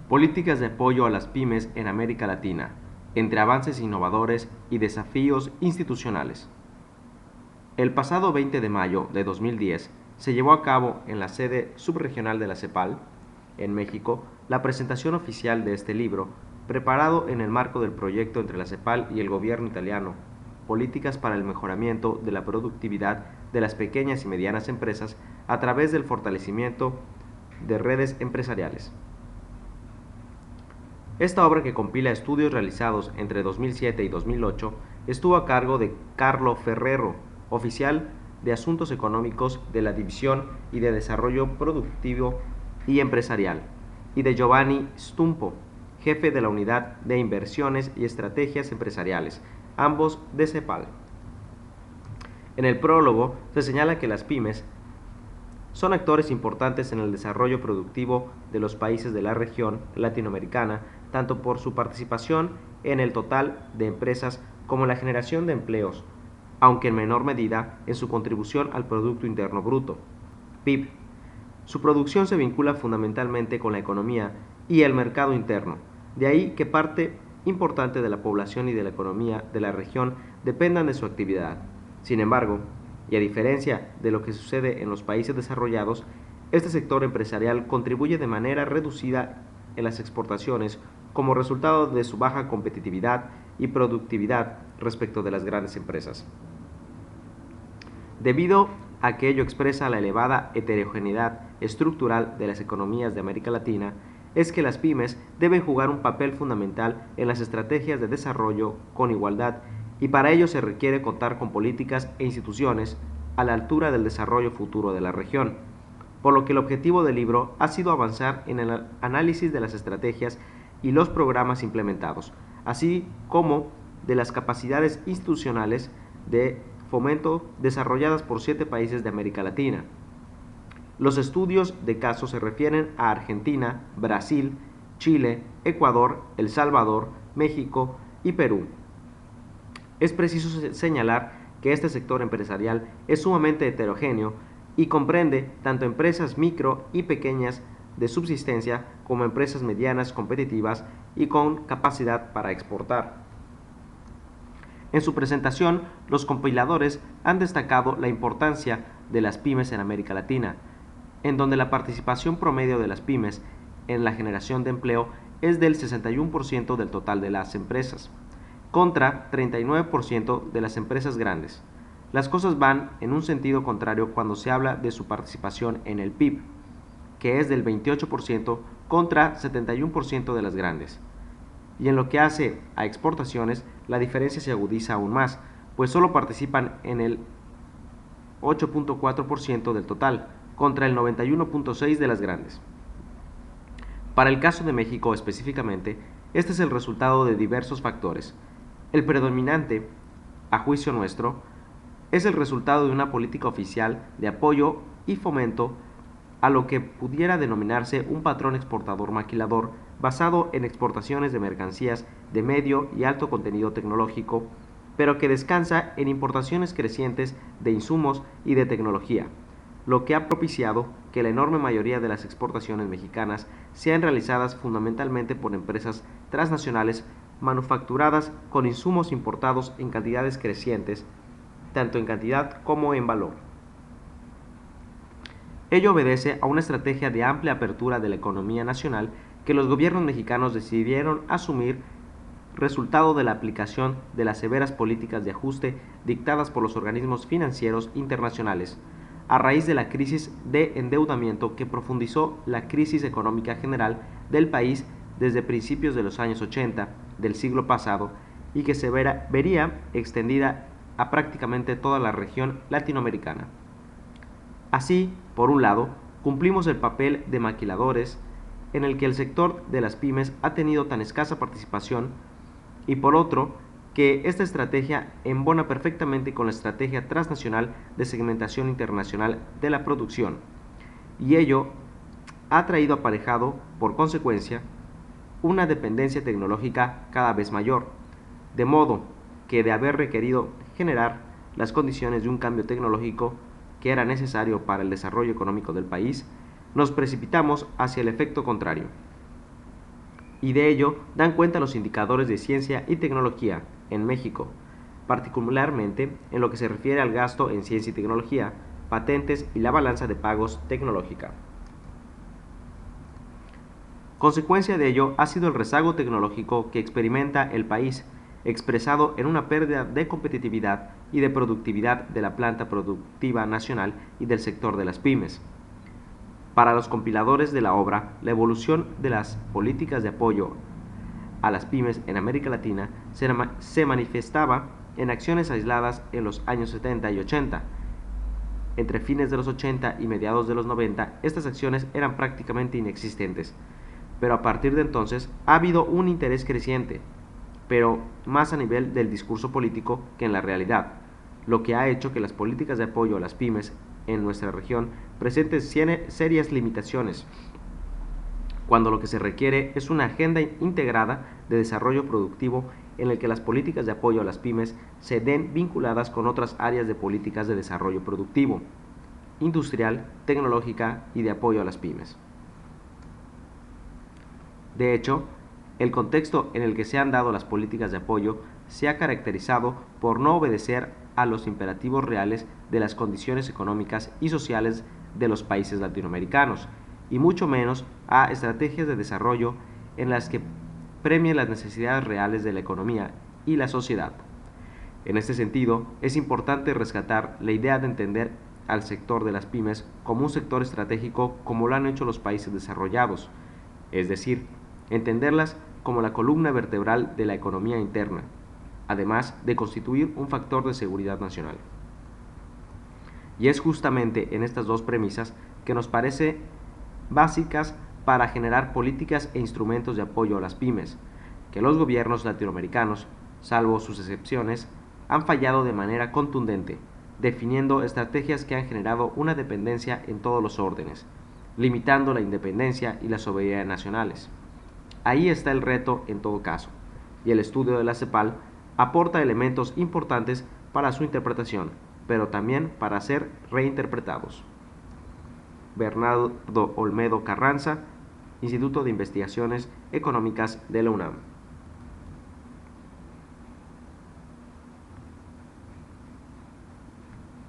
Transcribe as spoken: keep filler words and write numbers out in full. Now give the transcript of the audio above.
Políticas de apoyo a las pymes en América Latina, entre avances innovadores y desafíos institucionales. El pasado veinte de mayo de dos mil diez se llevó a cabo en la sede subregional de la CEPAL, en México, la presentación oficial de este libro, preparado en el marco del proyecto entre la CEPAL y el gobierno italiano, Políticas para el mejoramiento de la productividad de las pequeñas y medianas empresas a través del fortalecimiento de redes empresariales. Esta obra, que compila estudios realizados entre dos mil siete y dos mil ocho, estuvo a cargo de Carlo Ferrero, oficial de Asuntos Económicos de la División y de Desarrollo Productivo y Empresarial, y de Giovanni Stumpo, jefe de la Unidad de Inversiones y Estrategias Empresariales, ambos de CEPAL. En el prólogo se señala que las pymes son actores importantes en el desarrollo productivo de los países de la región latinoamericana, tanto por su participación en el total de empresas como en la generación de empleos, aunque en menor medida en su contribución al Producto Interno Bruto, P I B. Su producción se vincula fundamentalmente con la economía y el mercado interno, de ahí que parte importante de la población y de la economía de la región dependan de su actividad. Sin embargo, y a diferencia de lo que sucede en los países desarrollados, este sector empresarial contribuye de manera reducida en las exportaciones como resultado de su baja competitividad y productividad respecto de las grandes empresas. Debido a que ello expresa la elevada heterogeneidad estructural de las economías de América Latina, es que las pymes deben jugar un papel fundamental en las estrategias de desarrollo con igualdad, y para ello se requiere contar con políticas e instituciones a la altura del desarrollo futuro de la región, por lo que el objetivo del libro ha sido avanzar en el análisis de las estrategias y los programas implementados, así como de las capacidades institucionales de fomento desarrolladas por siete países de América Latina. Los estudios de caso se refieren a Argentina, Brasil, Chile, Ecuador, El Salvador, México y Perú. Es preciso señalar que este sector empresarial es sumamente heterogéneo y comprende tanto empresas micro y pequeñas de subsistencia como empresas medianas competitivas y con capacidad para exportar. En su presentación, los compiladores han destacado la importancia de las pymes en América Latina, en donde la participación promedio de las pymes en la generación de empleo es del sesenta y uno por ciento del total de las empresas, contra treinta y nueve por ciento de las empresas grandes. Las cosas van en un sentido contrario cuando se habla de su participación en el P I B, que es del veintiocho por ciento contra setenta y uno por ciento de las grandes. Y en lo que hace a exportaciones, la diferencia se agudiza aún más, pues solo participan en el ocho punto cuatro por ciento del total, contra el noventa y uno punto seis por ciento de las grandes. Para el caso de México específicamente, este es el resultado de diversos factores. El predominante, a juicio nuestro, es el resultado de una política oficial de apoyo y fomento a lo que pudiera denominarse un patrón exportador maquilador basado en exportaciones de mercancías de medio y alto contenido tecnológico, pero que descansa en importaciones crecientes de insumos y de tecnología, lo que ha propiciado que la enorme mayoría de las exportaciones mexicanas sean realizadas fundamentalmente por empresas transnacionales manufacturadas con insumos importados en cantidades crecientes, tanto en cantidad como en valor. Ello obedece a una estrategia de amplia apertura de la economía nacional que los gobiernos mexicanos decidieron asumir, resultado de la aplicación de las severas políticas de ajuste dictadas por los organismos financieros internacionales, a raíz de la crisis de endeudamiento que profundizó la crisis económica general del país desde principios de los años ochenta del siglo pasado y que se verá, vería extendida a prácticamente toda la región latinoamericana. Así, por un lado, cumplimos el papel de maquiladores en el que el sector de las pymes ha tenido tan escasa participación, y por otro, que esta estrategia embona perfectamente con la estrategia transnacional de segmentación internacional de la producción, y ello ha traído aparejado, por consecuencia, una dependencia tecnológica cada vez mayor, de modo que de haber requerido generar las condiciones de un cambio tecnológico que era necesario para el desarrollo económico del país, nos precipitamos hacia el efecto contrario. y de ello dan cuenta los indicadores de ciencia y tecnología en México, particularmente en lo que se refiere al gasto en ciencia y tecnología, patentes y la balanza de pagos tecnológica. Consecuencia de ello ha sido el rezago tecnológico que experimenta el país, expresado en una pérdida de competitividad y de productividad de la planta productiva nacional y del sector de las pymes. Para los compiladores de la obra, la evolución de las políticas de apoyo a las pymes en América Latina se, se manifestaba en acciones aisladas en los años setenta y ochenta. Entre fines de los ochenta y mediados de los noventa, estas acciones eran prácticamente inexistentes, pero a partir de entonces ha habido un interés creciente, pero más a nivel del discurso político que en la realidad, lo que ha hecho que las políticas de apoyo a las pymes en nuestra región presenten serias limitaciones, cuando lo que se requiere es una agenda integrada de desarrollo productivo en el que las políticas de apoyo a las pymes se den vinculadas con otras áreas de políticas de desarrollo productivo, industrial, tecnológica y de apoyo a las pymes. De hecho, el contexto en el que se han dado las políticas de apoyo se ha caracterizado por no obedecer a los imperativos reales de las condiciones económicas y sociales de los países latinoamericanos, y mucho menos a estrategias de desarrollo en las que premien las necesidades reales de la economía y la sociedad. En este sentido, es importante rescatar la idea de entender al sector de las pymes como un sector estratégico como lo han hecho los países desarrollados, es decir, entenderlas como la columna vertebral de la economía interna, además de constituir un factor de seguridad nacional. Y es justamente en estas dos premisas que nos parece básicas para generar políticas e instrumentos de apoyo a las pymes, que los gobiernos latinoamericanos, salvo sus excepciones, han fallado de manera contundente, definiendo estrategias que han generado una dependencia en todos los órdenes, limitando la independencia y la soberanía nacionales. Ahí está el reto en todo caso, y el estudio de la CEPAL aporta elementos importantes para su interpretación, pero también para ser reinterpretados. Bernardo Olmedo Carranza, Instituto de Investigaciones Económicas de la UNAM.